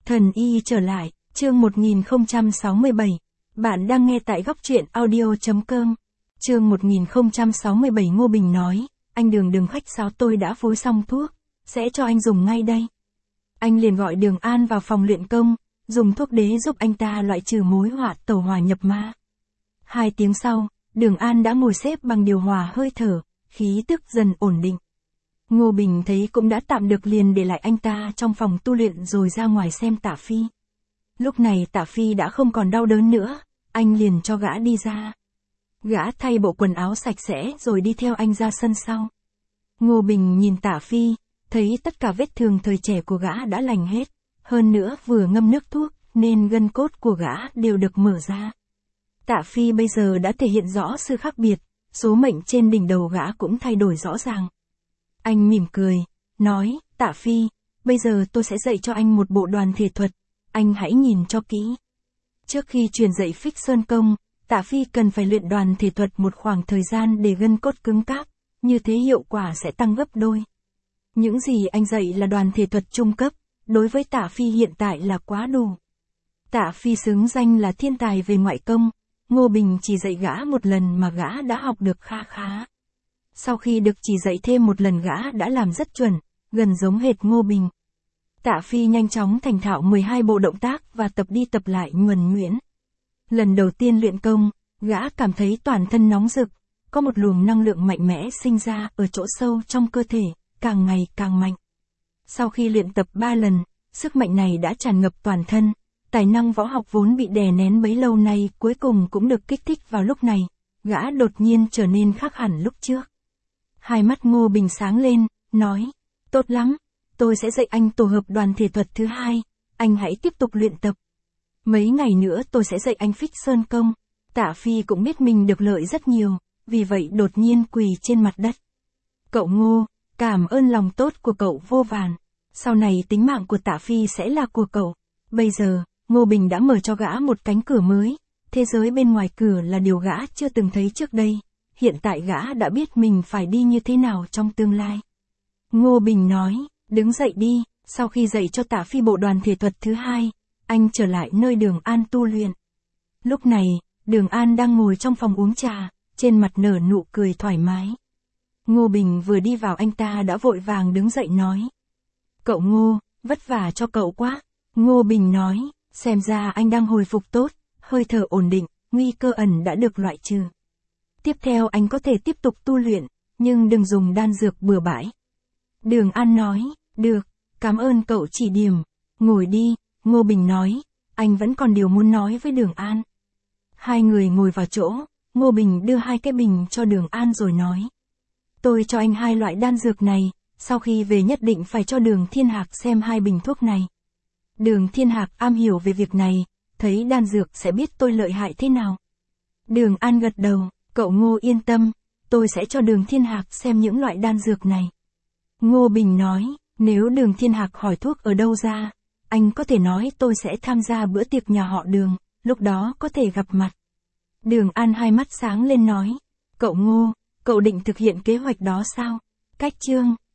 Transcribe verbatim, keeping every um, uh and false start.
Thần y trở lại, chương một nghìn không trăm sáu mươi bảy. Bạn đang nghe tại góc truyện audio chấm com. Chương một nghìn không trăm sáu mươi bảy. Ngô Bình nói, anh Đường đừng khách sáo, tôi đã phối xong thuốc, sẽ cho anh dùng ngay đây. Anh liền gọi Đường An vào phòng luyện công, dùng thuốc đế giúp anh ta loại trừ mối họa tẩu hỏa nhập ma. Hai tiếng sau, Đường An đã ngồi xếp bằng điều hòa hơi thở, khí tức dần ổn định. Ngô Bình thấy cũng đã tạm được liền để lại anh ta trong phòng tu luyện rồi ra ngoài xem Tạ Phi. Lúc này Tạ Phi đã không còn đau đớn nữa, anh liền cho gã đi ra. Gã thay bộ quần áo sạch sẽ rồi đi theo anh ra sân sau. Ngô Bình nhìn Tạ Phi, thấy tất cả vết thương thời trẻ của gã đã lành hết, hơn nữa vừa ngâm nước thuốc nên gân cốt của gã đều được mở ra. Tạ Phi bây giờ đã thể hiện rõ sự khác biệt, số mệnh trên đỉnh đầu gã cũng thay đổi rõ ràng. Anh mỉm cười, nói, Tạ Phi, bây giờ tôi sẽ dạy cho anh một bộ đoàn thể thuật, anh hãy nhìn cho kỹ. Trước khi truyền dạy Phích Sơn Công, Tạ Phi cần phải luyện đoàn thể thuật một khoảng thời gian để gân cốt cứng cáp, như thế hiệu quả sẽ tăng gấp đôi. Những gì anh dạy là đoàn thể thuật trung cấp, đối với Tạ Phi hiện tại là quá đủ. Tạ Phi xứng danh là thiên tài về ngoại công, Ngô Bình chỉ dạy gã một lần mà gã đã học được kha khá. Sau khi được chỉ dạy thêm một lần gã đã làm rất chuẩn, gần giống hệt Ngô Bình. Tạ Phi nhanh chóng thành thạo mười hai bộ động tác và tập đi tập lại nhuần nhuyễn. Lần đầu tiên luyện công, gã cảm thấy toàn thân nóng rực, có một luồng năng lượng mạnh mẽ sinh ra ở chỗ sâu trong cơ thể, càng ngày càng mạnh. Sau khi luyện tập ba lần, sức mạnh này đã tràn ngập toàn thân, tài năng võ học vốn bị đè nén bấy lâu nay cuối cùng cũng được kích thích vào lúc này, gã đột nhiên trở nên khác hẳn lúc trước. Hai mắt Ngô Bình sáng lên, nói, tốt lắm, tôi sẽ dạy anh tổ hợp đoàn thể thuật thứ hai, anh hãy tiếp tục luyện tập. Mấy ngày nữa tôi sẽ dạy anh Phích Sơn Công. Tạ Phi cũng biết mình được lợi rất nhiều, vì vậy đột nhiên quỳ trên mặt đất. Cậu Ngô, cảm ơn lòng tốt của cậu vô vàn, sau này tính mạng của Tạ Phi sẽ là của cậu. Bây giờ, Ngô Bình đã mở cho gã một cánh cửa mới, thế giới bên ngoài cửa là điều gã chưa từng thấy trước đây. Hiện tại gã đã biết mình phải đi như thế nào trong tương lai. Ngô Bình nói, đứng dậy đi, sau khi dạy cho Tạ Phi bộ đoàn thể thuật thứ hai, anh trở lại nơi Đường An tu luyện. Lúc này, Đường An đang ngồi trong phòng uống trà, trên mặt nở nụ cười thoải mái. Ngô Bình vừa đi vào anh ta đã vội vàng đứng dậy nói. Cậu Ngô, vất vả cho cậu quá. Ngô Bình nói, xem ra anh đang hồi phục tốt, hơi thở ổn định, nguy cơ ẩn đã được loại trừ. Tiếp theo anh có thể tiếp tục tu luyện, nhưng đừng dùng đan dược bừa bãi. Đường An nói, được, cảm ơn cậu chỉ điểm. Ngồi đi, Ngô Bình nói, anh vẫn còn điều muốn nói với Đường An. Hai người ngồi vào chỗ, Ngô Bình đưa hai cái bình cho Đường An rồi nói. Tôi cho anh hai loại đan dược này, sau khi về nhất định phải cho Đường Thiên Hạc xem hai bình thuốc này. Đường Thiên Hạc am hiểu về việc này, thấy đan dược sẽ biết tôi lợi hại thế nào. Đường An gật đầu. Cậu Ngô yên tâm, tôi sẽ cho Đường Thiên Hạc xem những loại đan dược này. Ngô Bình nói, nếu Đường Thiên Hạc hỏi thuốc ở đâu ra, anh có thể nói tôi sẽ tham gia bữa tiệc nhà họ Đường, lúc đó có thể gặp mặt. Đường An hai mắt sáng lên nói, cậu Ngô, cậu định thực hiện kế hoạch đó sao? Cách chương